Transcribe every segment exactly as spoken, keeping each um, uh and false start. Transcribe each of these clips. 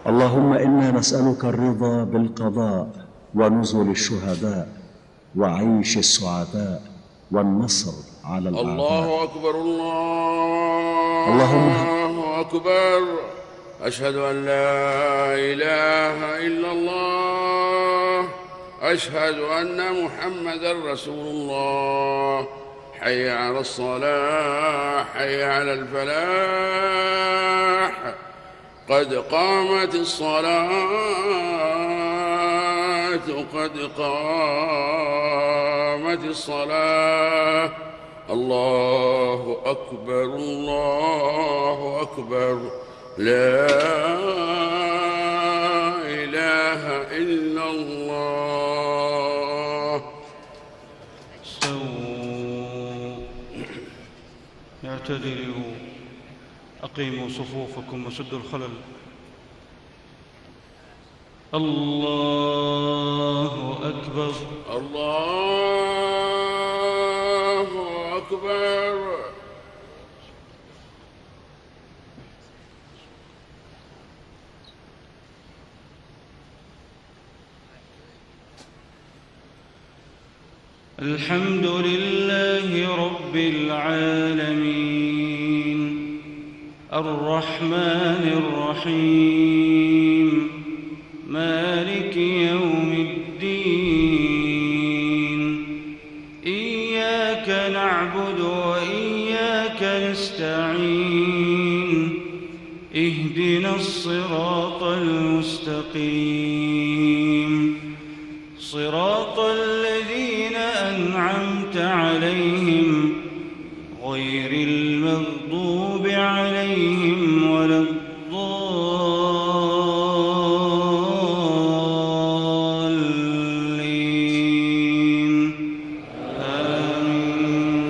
اللهم إنا نسألك الرضا بالقضاء ونزل الشهداء وعيش السعداء والنصر على الأعداء. الله أكبر الله اللهم أكبر. أشهد أن لا إله إلا الله. أشهد أن محمدا رسول الله. حي على الصلاة، حي على الفلاح، قد قامت الصلاة، قد قامت الصلاة. الله أكبر الله أكبر. لا إله إلا الله. استووا، اعتدلوا، أقيموا صفوفكم وسدوا الخلل. الله أكبر الله أكبر. الحمد لله رب العالمين الرحمن الرحيم مالك يوم الدين. إياك نعبد وإياك نستعين. اهدنا الصراط المستقيم صراط الذين أنعمت عليهم غير المغضوب عليهم ولا الضالين. آمين.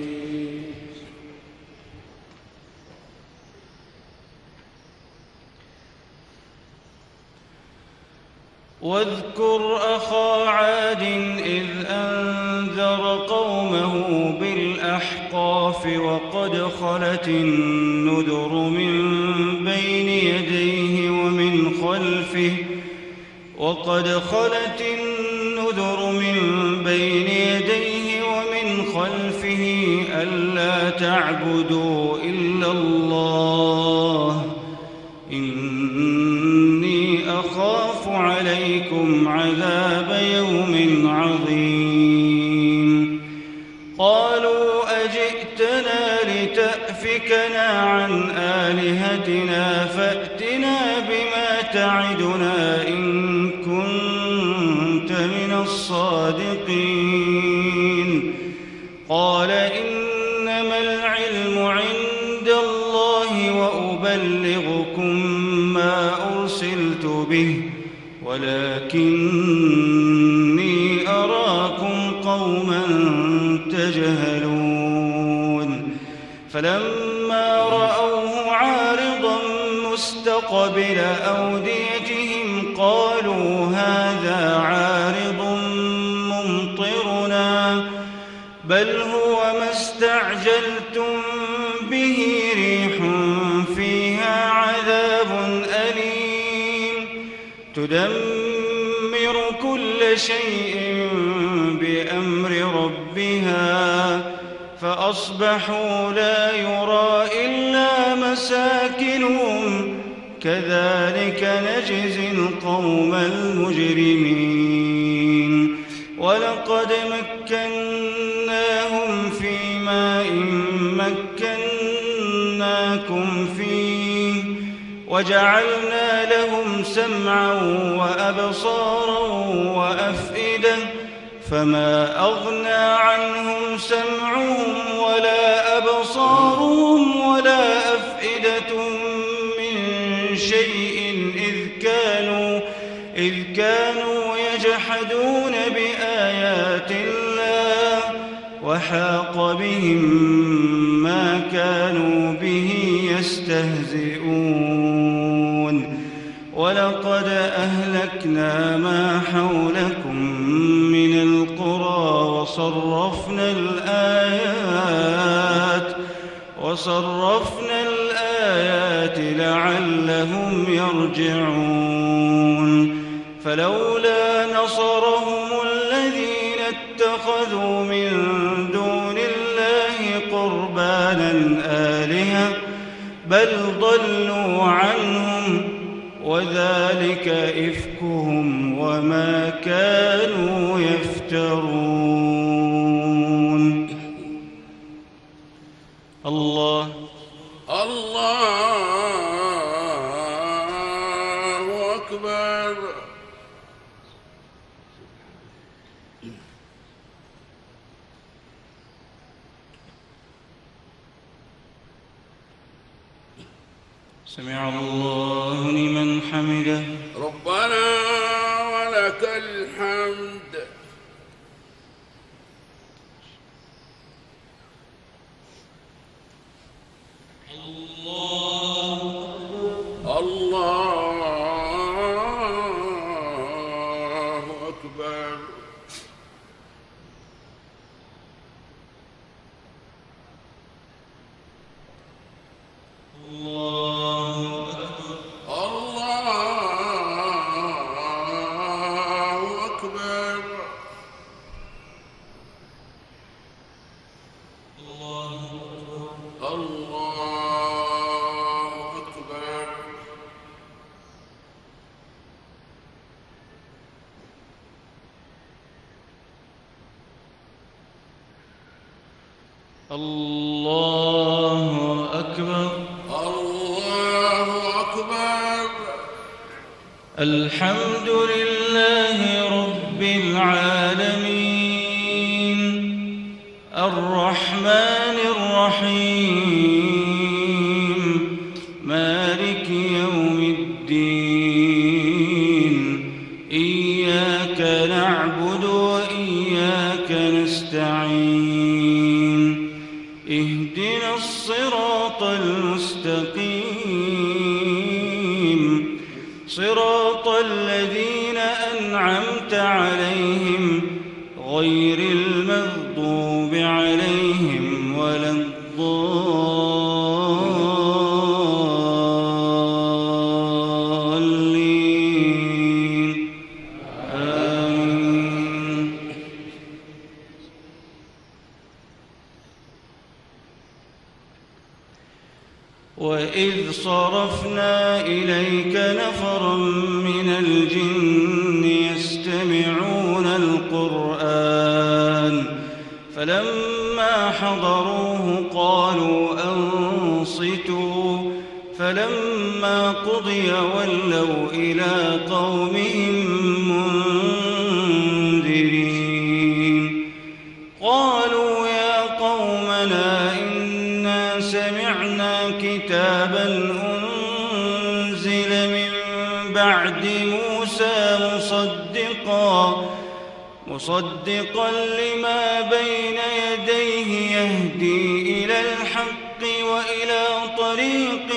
واذكر أخا عاد إذ أنذر قومه بالأحقاف وقد خلت النذر من بين يديه ومن خلفه وقد خلت النذر من بين يديه ومن خلفه ألا تعبدوا إلا الله إني أخاف عليكم عذاب يوم عظيم. قالوا أجئتنا لتأفكنا عن آلهتنا فأتنا بما تعدنا إن كنت من الصادقين. قال إنما العلم عند الله وأبلغكم ما أرسلت به ولكني أراكم قوما تجهلون. فلما رأوه عارضا مستقبل أوديتهم قالوا هذا عارض ممطرنا بل هو ما استعجلتم به ريح فيها عذاب أليم تدمر كل شيء بأمر ربها فأصبحوا لا يرى إلا مساكنهم كذلك نجزي القوم المجرمين. ولقد مكناهم في ماء مكناكم فيه وجعلنا لهم سمعا وأبصارا وأفئدة فما أغنى عنهم سمعهم ولا أبصارهم ولا أفئدتهم من شيء إذ كانوا إذ كانوا يجحدون بآيات الله وحاق بهم ما كانوا به يستهزئون. ولقد أهلكنا ما حولكم من القرى وصرفنا الآيات وصرفنا الآيات الآيات لعلهم يرجعون فلولا نصرهم الذين اتخذوا من دون الله قربانا آلهة بل ضلوا عنهم وذلك إفكهم وما كانوا يفترون. الله الله أكبر. سمع الله لمن حمده. ربنا ولك الحمد. الله الله أكبر. الله أكبر. الله أكبر. الله أكبر. الله أكبر. الحمد لله رب العالمين الرحمن الرحيم مالك يوم الدين إياك نعبد وإياك نستعين اهدنا الصراط المستقيم صراط الذين أنعمت عليهم غير المغضوب عليهم ولا الضالين آمين. وإذ صرفنا إليك نفرا من الجن يستمعون القرآن فلما حضروه قالوا أنصتوا فلما قضي ولوا إلى قومهم منذرين قالوا يا قومنا إنا سمعنا كتابا أنزل من بعد موسى مصدقا مصدقا لما بين يديه يهدي إلى الحق وإلى طريق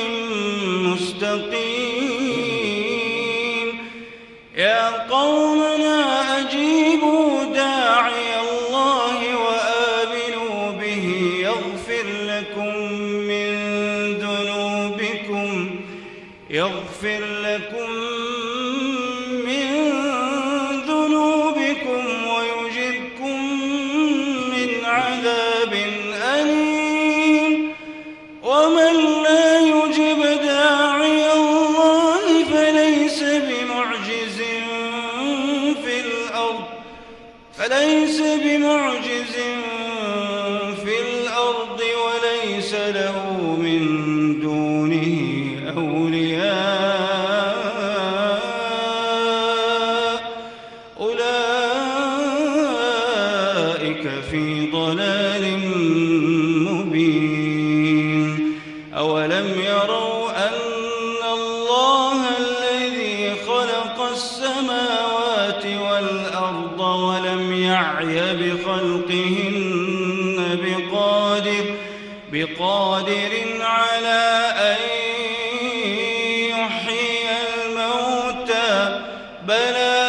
مستقيم يا قومنا أجيبوا داعي الله وآمنوا به يغفر لكم من ذنوبكم يغفر لكم من ذنوبكم ويجركم من عذاب أليم ومن لا يجب داعي الله فليس بمعجز في الأرض فليس بمعجز في الأرض وليس له من دونه أولياء أولئك في ضلال مبين أولم يروا أن الله الذي خلق السماوات والأرض ولم يعي بخلقهن بقادر بقادر على أن يحيي الموتى بلى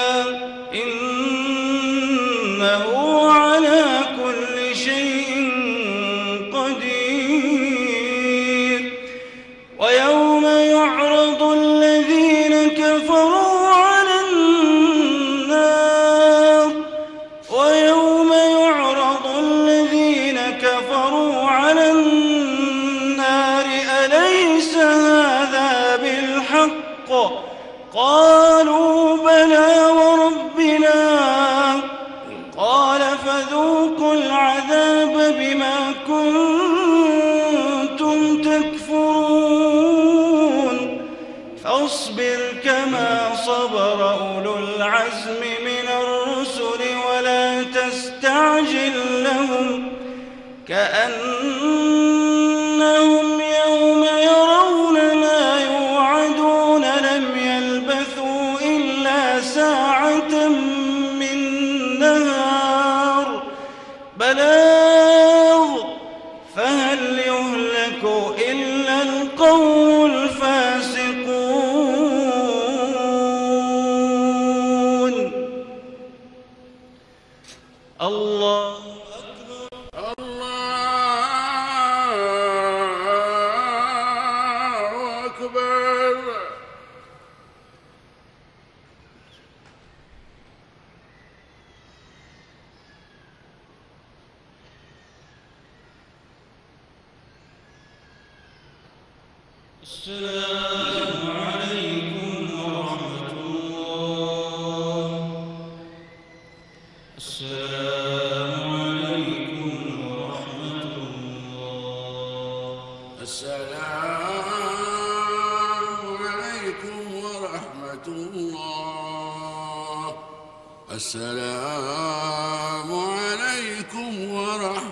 إنه على كل شيء قدير ويوم كفروا على النار ويوم يعرض الذين كفروا على النار أليس هذا بالحق قالوا بلى وربنا قال فذوقوا العذاب بما كنتم تكفرون فاصبر كما صبر أولو العزم من الرسل ولا تستعجل لهم كأنهم يوم يرون ما يوعدون لم يلبثوا إلا ساعة من نهار بلاغ فهل يهلك إلا القوم الفاسقون الله أكبر الله أكبر. السلام عليكم ورحمة الله. السلام عليكم ورحمة الله. السلام عليكم ورحمة الله. السلام عليكم ورحمة